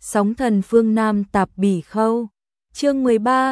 Sóng thần phương Nam tạp bỉ khâu. Chương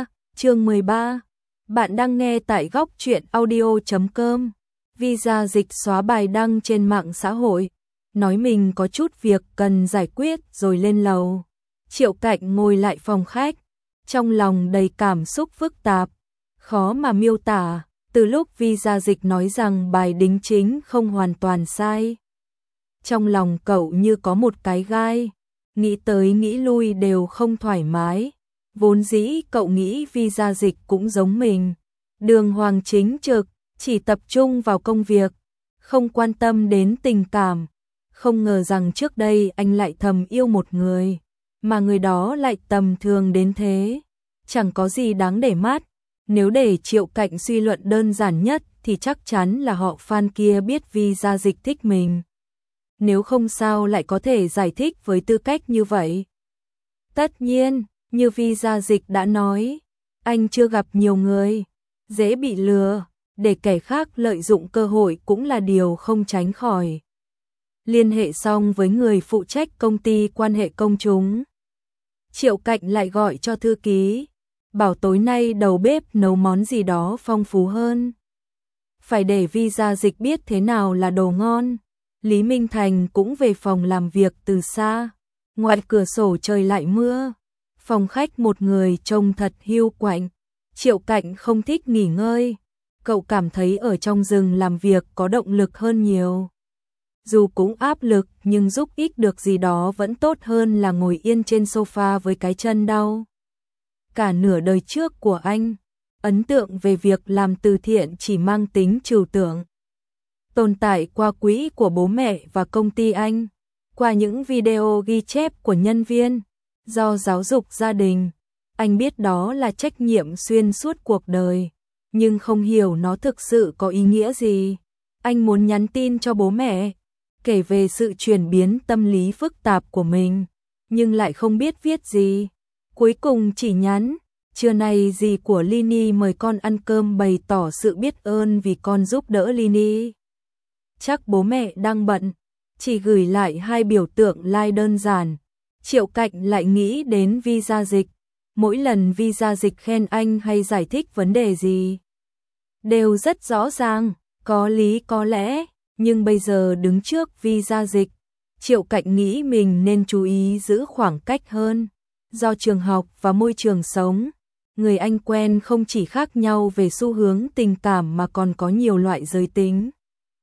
13. Bạn đang nghe tại góc truyện audio.com. Visa dịch xóa bài đăng trên mạng xã hội, nói mình có chút việc cần giải quyết rồi lên lầu. Triệu Cạnh ngồi lại phòng khách, trong lòng đầy cảm xúc phức tạp, khó mà miêu tả. Từ lúc Visa dịch nói rằng bài đính chính không hoàn toàn sai, trong lòng cậu như có một cái gai, nghĩ tới nghĩ lui đều không thoải mái. Vốn dĩ cậu nghĩ Visa dịch cũng giống mình, đường hoàng chính trực, chỉ tập trung vào công việc, không quan tâm đến tình cảm. Không ngờ rằng trước đây anh lại thầm yêu một người, mà người đó lại tầm thường đến thế, chẳng có gì đáng để mắt. Nếu để Triệu Cạnh suy luận đơn giản nhất thì chắc chắn là họ fan kia biết Visa dịch thích mình. Nếu không sao lại có thể giải thích với tư cách như vậy. Tất nhiên, như Visa dịch đã nói, anh chưa gặp nhiều người, dễ bị lừa, để kẻ khác lợi dụng cơ hội cũng là điều không tránh khỏi. Liên hệ xong với người phụ trách công ty quan hệ công chúng, Triệu Cạnh lại gọi cho thư ký, bảo tối nay đầu bếp nấu món gì đó phong phú hơn. Phải để Visa dịch biết thế nào là đồ ngon. Lý Minh Thành cũng về phòng làm việc từ xa. Ngoài cửa sổ trời lại mưa, phòng khách một người trông thật hiu quạnh. Triệu Cạnh không thích nghỉ ngơi, cậu cảm thấy ở trong rừng làm việc có động lực hơn nhiều. Dù cũng áp lực nhưng giúp ích được gì đó vẫn tốt hơn là ngồi yên trên sofa với cái chân đau. Cả nửa đời trước của anh, ấn tượng về việc làm từ thiện chỉ mang tính trừu tượng. Tồn tại qua quỹ của bố mẹ và công ty anh, qua những video ghi chép của nhân viên, do giáo dục gia đình. Anh biết đó là trách nhiệm xuyên suốt cuộc đời, nhưng không hiểu nó thực sự có ý nghĩa gì. Anh muốn nhắn tin cho bố mẹ, kể về sự chuyển biến tâm lý phức tạp của mình, nhưng lại không biết viết gì. Cuối cùng chỉ nhắn, trưa nay dì của Lini mời con ăn cơm bày tỏ sự biết ơn vì con giúp đỡ Lini. Chắc bố mẹ đang bận, chỉ gửi lại 2 biểu tượng like đơn giản. Triệu Cạnh lại nghĩ đến Visa dịch. Mỗi lần Visa dịch khen anh hay giải thích vấn đề gì, đều rất rõ ràng, có lý có lẽ, nhưng bây giờ đứng trước Visa dịch, Triệu Cạnh nghĩ mình nên chú ý giữ khoảng cách hơn. Do trường học và môi trường sống, người anh quen không chỉ khác nhau về xu hướng tình cảm mà còn có nhiều loại giới tính.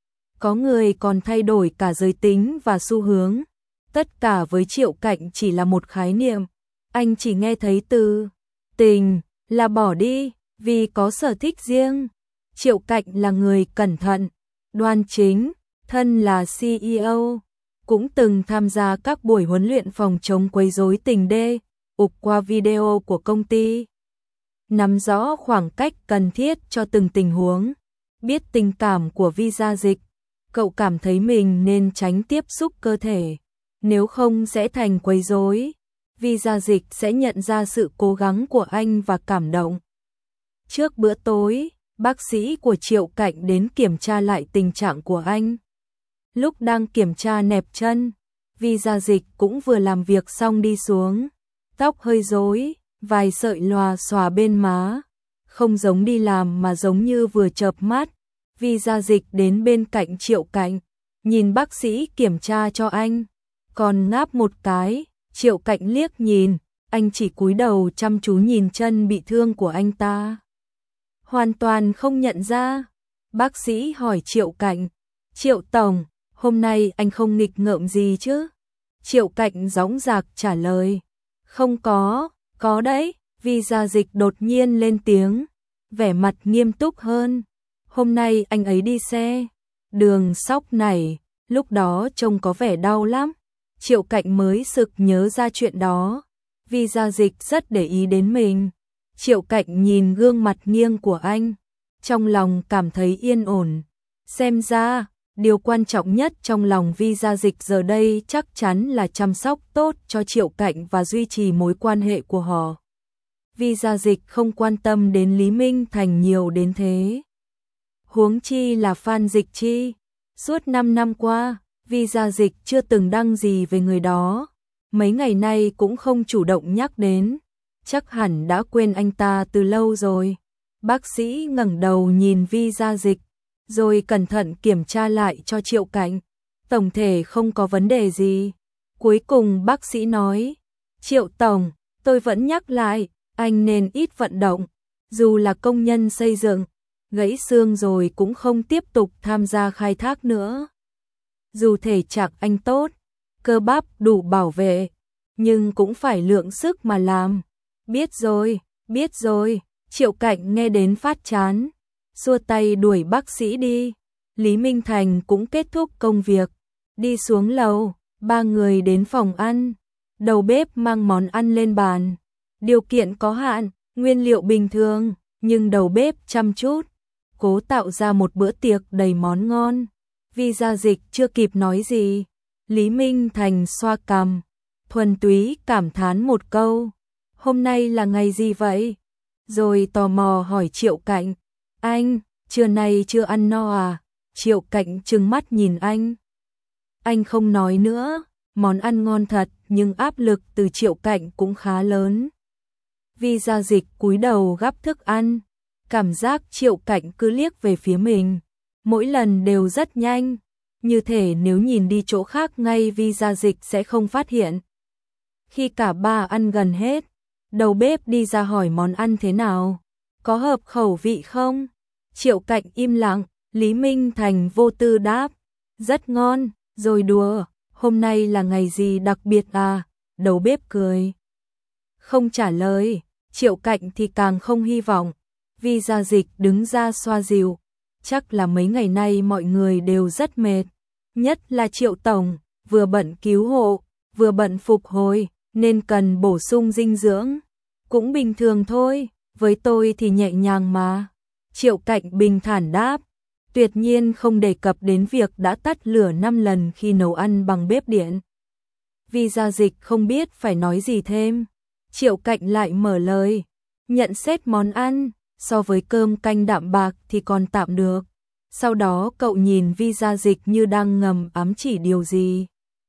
Có người còn thay đổi cả giới tính và xu hướng. Tất cả với Triệu Cạnh chỉ là một khái niệm. Anh chỉ nghe thấy từ tình là bỏ đi vì có sở thích riêng. Triệu Cạnh là người cẩn thận, đoan chính, thân là CEO, cũng từng tham gia các buổi huấn luyện phòng chống quấy rối tình đê, ục qua video của công ty. Nắm rõ khoảng cách cần thiết cho từng tình huống, biết tình cảm của Visa dịch, cậu cảm thấy mình nên tránh tiếp xúc cơ thể, nếu không sẽ thành quấy rối. Visa dịch sẽ nhận ra sự cố gắng của anh và cảm động. Trước bữa tối, bác sĩ của Triệu Cạnh đến kiểm tra lại tình trạng của anh. Lúc đang kiểm tra nẹp chân, Visa dịch cũng vừa làm việc xong đi xuống, tóc hơi rối, vài sợi lòa xòa bên má, không giống đi làm mà giống như vừa chợp mắt. Visa dịch đến bên cạnh Triệu Cạnh, nhìn bác sĩ kiểm tra cho anh, còn ngáp một cái. Triệu Cạnh liếc nhìn, anh chỉ cúi đầu chăm chú nhìn chân bị thương của anh ta, hoàn toàn không nhận ra. Bác sĩ hỏi Triệu Cạnh, Triệu Tổng, hôm nay anh không nghịch ngợm gì chứ? Triệu Cạnh dõng dạc trả lời, không có đấy. Visa dịch đột nhiên lên tiếng, vẻ mặt nghiêm túc hơn. Hôm nay anh ấy đi xe, đường sóc này, lúc đó trông có vẻ đau lắm. Triệu Cạnh mới sực nhớ ra chuyện đó. Visa dịch rất để ý đến mình. Triệu Cạnh nhìn gương mặt nghiêng của anh, trong lòng cảm thấy yên ổn. Xem ra, điều quan trọng nhất trong lòng Visa dịch giờ đây chắc chắn là chăm sóc tốt cho Triệu Cạnh và duy trì mối quan hệ của họ. Visa dịch không quan tâm đến Lý Minh Thành nhiều đến thế. Huống chi là Phan Dịch Chi. Suốt 5 năm qua, Visa dịch chưa từng đăng gì về người đó. mấy ngày nay cũng không chủ động nhắc đến, chắc hẳn đã quên anh ta từ lâu rồi. Bác sĩ ngẩng đầu nhìn visa dịch, rồi cẩn thận kiểm tra lại cho Triệu Cảnh. Tổng thể không có vấn đề gì. Cuối cùng bác sĩ nói, Triệu Tổng, tôi vẫn nhắc lại, anh nên ít vận động, dù là công nhân xây dựng, gãy xương rồi cũng không tiếp tục tham gia khai thác nữa. Dù thể trạng anh tốt, cơ bắp đủ bảo vệ, nhưng cũng phải lượng sức mà làm. Biết rồi, Triệu Cảnh nghe đến phát chán, xua tay đuổi bác sĩ đi. Lý Minh Thành cũng kết thúc công việc, đi xuống lầu, ba người đến phòng ăn. Đầu bếp mang món ăn lên bàn. Điều kiện có hạn, nguyên liệu bình thường, nhưng đầu bếp chăm chút, cố tạo ra một bữa tiệc đầy món ngon. Visa dịch chưa kịp nói gì, Lý Minh Thành xoa cằm, thuần túy cảm thán một câu, hôm nay là ngày gì vậy? Rồi tò mò hỏi Triệu Cảnh, anh, trưa nay chưa ăn no à? Triệu Cảnh trừng mắt nhìn anh. Anh không nói nữa, món ăn ngon thật nhưng áp lực từ Triệu Cảnh cũng khá lớn. Visa dịch cúi đầu gắp thức ăn, cảm giác Triệu Cảnh cứ liếc về phía mình, mỗi lần đều rất nhanh, như thể nếu nhìn đi chỗ khác ngay visa dịch sẽ không phát hiện. Khi cả ba ăn gần hết, đầu bếp đi ra hỏi món ăn thế nào, có hợp khẩu vị không? Triệu Cảnh im lặng, Lý Minh Thành vô tư đáp, rất ngon, rồi đùa, hôm nay là ngày gì đặc biệt à? Đầu bếp cười, không trả lời. Triệu Cảnh thì càng không hy vọng. Visa dịch đứng ra xoa dịu, chắc là mấy ngày nay mọi người đều rất mệt, nhất là Triệu Tổng, vừa bận cứu hộ, vừa bận phục hồi, nên cần bổ sung dinh dưỡng. Cũng bình thường thôi, với tôi thì nhẹ nhàng mà. Triệu Cảnh bình thản đáp, tuyệt nhiên không đề cập đến việc đã tắt lửa 5 lần khi nấu ăn bằng bếp điện. Visa dịch không biết phải nói gì thêm. Triệu Cảnh lại mở lời, nhận xét món ăn, so với cơm canh đạm bạc thì còn tạm được. Sau đó cậu nhìn visa dịch như đang ngầm ám chỉ điều gì.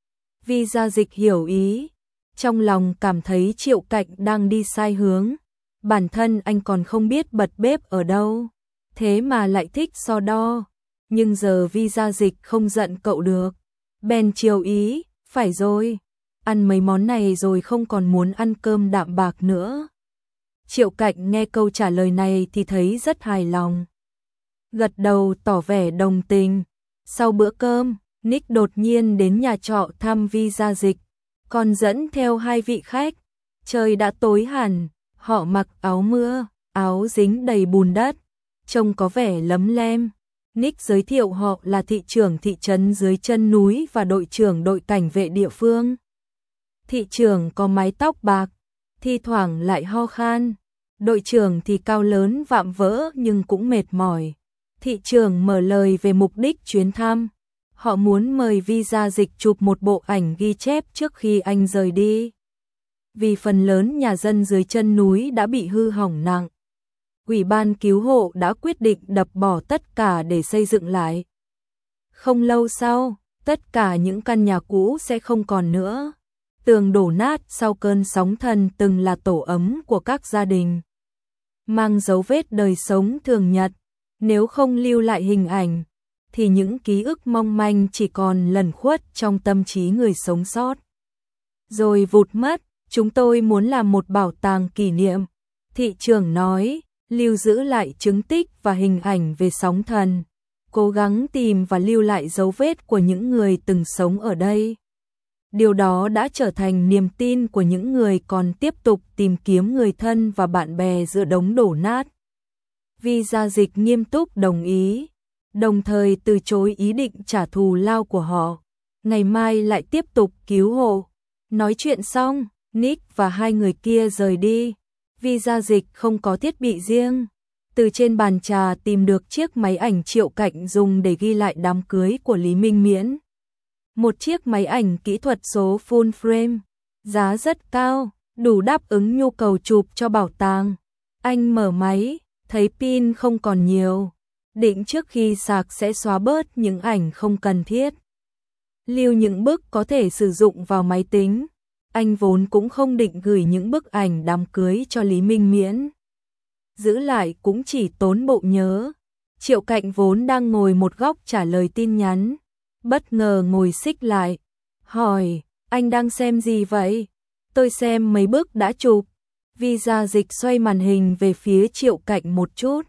Visa dịch hiểu ý, trong lòng cảm thấy Triệu Cảnh đang đi sai hướng. Bản thân anh còn không biết bật bếp ở đâu, thế mà lại thích so đo. Nhưng giờ visa dịch không giận cậu được, bèn chiều ý, phải rồi, ăn mấy món này rồi không còn muốn ăn cơm đạm bạc nữa. Triệu Cảnh nghe câu trả lời này thì thấy rất hài lòng, gật đầu tỏ vẻ đồng tình. Sau bữa cơm, Nick đột nhiên đến nhà trọ thăm visa dịch, còn dẫn theo 2 vị khách. Trời đã tối hẳn, họ mặc áo mưa, áo dính đầy bùn đất, trông có vẻ lấm lem. Nick giới thiệu họ là thị trưởng thị trấn dưới chân núi và đội trưởng đội cảnh vệ địa phương. Thị trưởng có mái tóc bạc, thi thoảng lại ho khan. Đội trưởng thì cao lớn vạm vỡ nhưng cũng mệt mỏi. Thị trưởng mở lời về mục đích chuyến thăm. Họ muốn mời visa dịch chụp một bộ ảnh ghi chép trước khi anh rời đi. Vì phần lớn nhà dân dưới chân núi đã bị hư hỏng nặng, Ủy ban cứu hộ đã quyết định đập bỏ tất cả để xây dựng lại. Không lâu sau, tất cả những căn nhà cũ sẽ không còn nữa. Tường đổ nát sau cơn sóng thần từng là tổ ấm của các gia đình, mang dấu vết đời sống thường nhật. Nếu không lưu lại hình ảnh, thì những ký ức mong manh chỉ còn lẩn khuất trong tâm trí người sống sót, rồi vụt mất. Chúng tôi muốn làm một bảo tàng kỷ niệm, thị trưởng nói, lưu giữ lại chứng tích và hình ảnh về sóng thần, cố gắng tìm và lưu lại dấu vết của những người từng sống ở đây. Điều đó đã trở thành niềm tin của những người còn tiếp tục tìm kiếm người thân và bạn bè giữa đống đổ nát. Visa dịch nghiêm túc đồng ý, đồng thời từ chối ý định trả thù lao của họ. Ngày mai lại tiếp tục cứu hộ. Nói chuyện xong, Nick và 2 người kia rời đi. Visa dịch không có thiết bị riêng. Từ trên bàn trà tìm được chiếc máy ảnh Triệu Cảnh dùng để ghi lại đám cưới của Lý Minh Miễn. Một chiếc máy ảnh kỹ thuật số full frame, giá rất cao, đủ đáp ứng nhu cầu chụp cho bảo tàng. Anh mở máy, thấy pin không còn nhiều, định trước khi sạc sẽ xóa bớt những ảnh không cần thiết, lưu những bức có thể sử dụng vào máy tính. Anh vốn cũng không định gửi những bức ảnh đám cưới cho Lý Minh Miễn. Giữ lại cũng chỉ tốn bộ nhớ. Triệu Cạnh vốn đang ngồi một góc trả lời tin nhắn, bất ngờ ngồi xích lại, hỏi, anh đang xem gì vậy? Tôi xem mấy bức đã chụp. Vi Gia Dịch xoay màn hình về phía Triệu Cạnh một chút.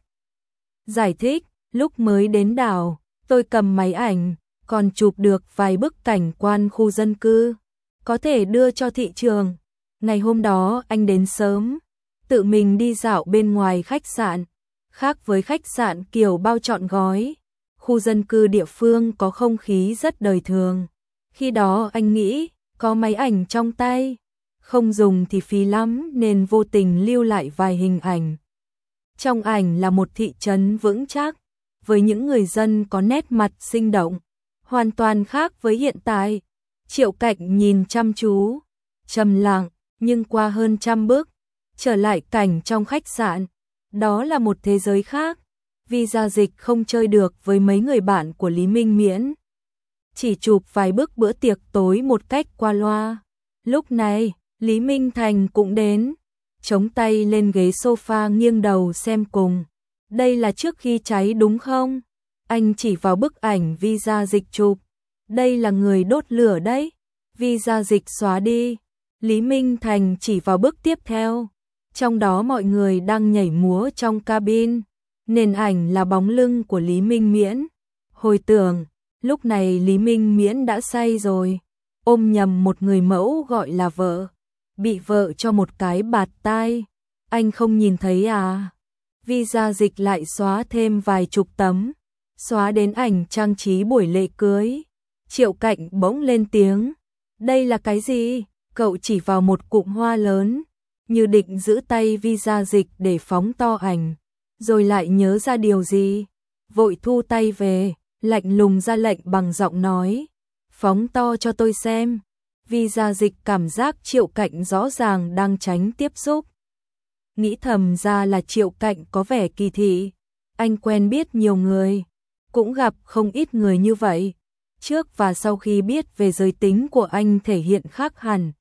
Giải thích, lúc mới đến đảo, tôi cầm máy ảnh, còn chụp được vài bức cảnh quan khu dân cư, có thể đưa cho thị trường. Ngày hôm đó anh đến sớm, tự mình đi dạo bên ngoài khách sạn, khác với khách sạn kiểu bao trọn gói. Khu dân cư địa phương có không khí rất đời thường. Khi đó anh nghĩ, có máy ảnh trong tay, không dùng thì phí lắm nên vô tình lưu lại vài hình ảnh. Trong ảnh là một thị trấn vững chắc, với những người dân có nét mặt sinh động, hoàn toàn khác với hiện tại. Triệu Cạnh nhìn chăm chú, trầm lặng, nhưng qua hơn 100 bước, trở lại cảnh trong khách sạn, đó là một thế giới khác. Vi Gia Dịch không chơi được với mấy người bạn của Lý Minh Miễn, chỉ chụp vài bức bữa tiệc tối một cách qua loa. Lúc này, Lý Minh Thành cũng đến, chống tay lên ghế sofa nghiêng đầu xem cùng. Đây là trước khi cháy đúng không? Anh chỉ vào bức ảnh Vi Gia Dịch chụp. Đây là người đốt lửa đấy. Vi Gia Dịch xóa đi. Lý Minh Thành chỉ vào bức tiếp theo. Trong đó mọi người đang nhảy múa trong cabin. Nền ảnh là bóng lưng của Lý Minh Miễn. Hồi tưởng, lúc này Lý Minh Miễn đã say rồi, ôm nhầm một người mẫu gọi là vợ, bị vợ cho một cái bạt tai. Anh không nhìn thấy à? Vi Gia Dịch lại xóa thêm vài chục tấm, xóa đến ảnh trang trí buổi lễ cưới. Triệu Cạnh bỗng lên tiếng, đây là cái gì? Cậu chỉ vào một cụm hoa lớn, như định giữ tay Vi Gia Dịch để phóng to ảnh, rồi lại nhớ ra điều gì, vội thu tay về, lạnh lùng ra lệnh bằng giọng nói, phóng to cho tôi xem. Vi Gia Dịch cảm giác Triệu Cạnh rõ ràng đang tránh tiếp xúc. Nghĩ thầm ra là Triệu Cạnh có vẻ kỳ thị, anh quen biết nhiều người, cũng gặp không ít người như vậy, trước và sau khi biết về giới tính của anh thể hiện khác hẳn.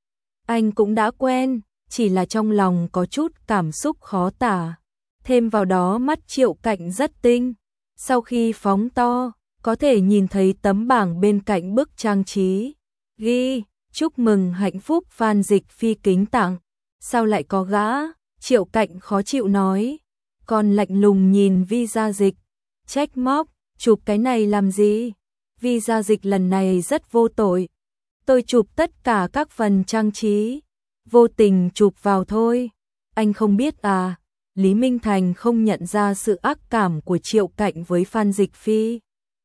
Anh cũng đã quen, chỉ là trong lòng có chút cảm xúc khó tả. Thêm vào đó mắt Triệu Cạnh rất tinh, sau khi phóng to, có thể nhìn thấy tấm bảng bên cạnh bức trang trí, ghi, chúc mừng hạnh phúc Phan Dịch Phi kính tặng. Sao lại có gã? Triệu Cạnh khó chịu nói, còn lạnh lùng nhìn Vi Gia Dịch, trách móc, chụp cái này làm gì? Vi Gia Dịch lần này rất vô tội. Tôi chụp tất cả các phần trang trí, vô tình chụp vào thôi. Anh không biết à? Lý Minh Thành không nhận ra sự ác cảm của Triệu Cạnh với Phan Dịch Phi.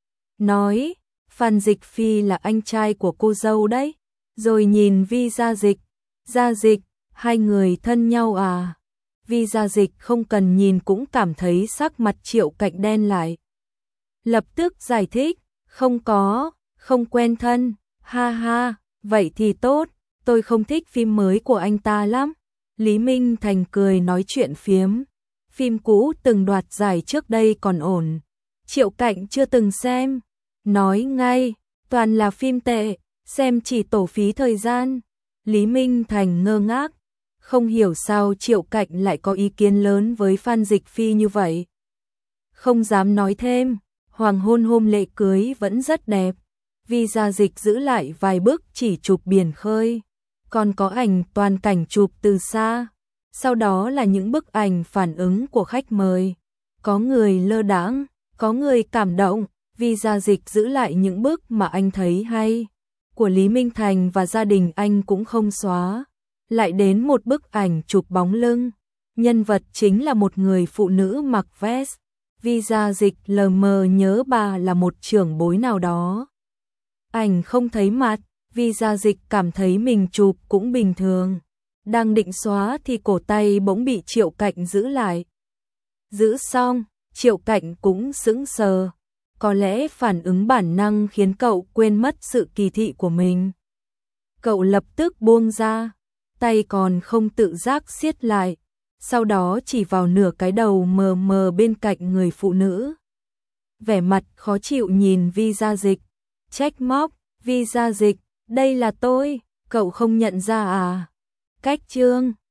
Nói, Phan Dịch Phi là anh trai của cô dâu đấy. Rồi nhìn Vi Gia Dịch, hai người thân nhau à? Vi Gia Dịch không cần nhìn cũng cảm thấy sắc mặt Triệu Cạnh đen lại. Lập tức giải thích, không có, không quen thân, ha ha, vậy thì tốt, tôi không thích phim mới của anh ta lắm. Lý Minh Thành cười nói chuyện phiếm, phim cũ từng đoạt giải trước đây còn ổn, Triệu Cạnh chưa từng xem, nói ngay, toàn là phim tệ, xem chỉ tổ phí thời gian. Lý Minh Thành ngơ ngác, không hiểu sao Triệu Cạnh lại có ý kiến lớn với Phan Dịch Phi như vậy. Không dám nói thêm, hoàng hôn hôm lễ cưới vẫn rất đẹp. Vi Gia Dịch giữ lại vài bức chỉ chụp biển khơi, còn có ảnh toàn cảnh chụp từ xa. Sau đó là những bức ảnh phản ứng của khách mời, có người lơ đãng, có người cảm động. Vi Gia Dịch giữ lại những bức mà anh thấy hay, của Lý Minh Thành và gia đình anh cũng không xóa. Lại đến một bức ảnh chụp bóng lưng, nhân vật chính là một người phụ nữ mặc vest. Vi Gia Dịch lờ mờ nhớ bà là một trưởng bối nào đó. Ảnh không thấy mặt, Vi Gia Dịch cảm thấy mình chụp cũng bình thường. Đang định xóa thì cổ tay bỗng bị Triệu Cạnh giữ lại. Giữ xong, Triệu Cạnh cũng sững sờ. Có lẽ phản ứng bản năng khiến cậu quên mất sự kỳ thị của mình. Cậu lập tức buông ra, tay còn không tự giác siết lại, sau đó chỉ vào nửa cái đầu mờ mờ bên cạnh người phụ nữ. Vẻ mặt khó chịu nhìn Vi Gia Dịch, trách móc, Vi Gia Dịch, đây là tôi, Cậu không nhận ra à? Cách Trương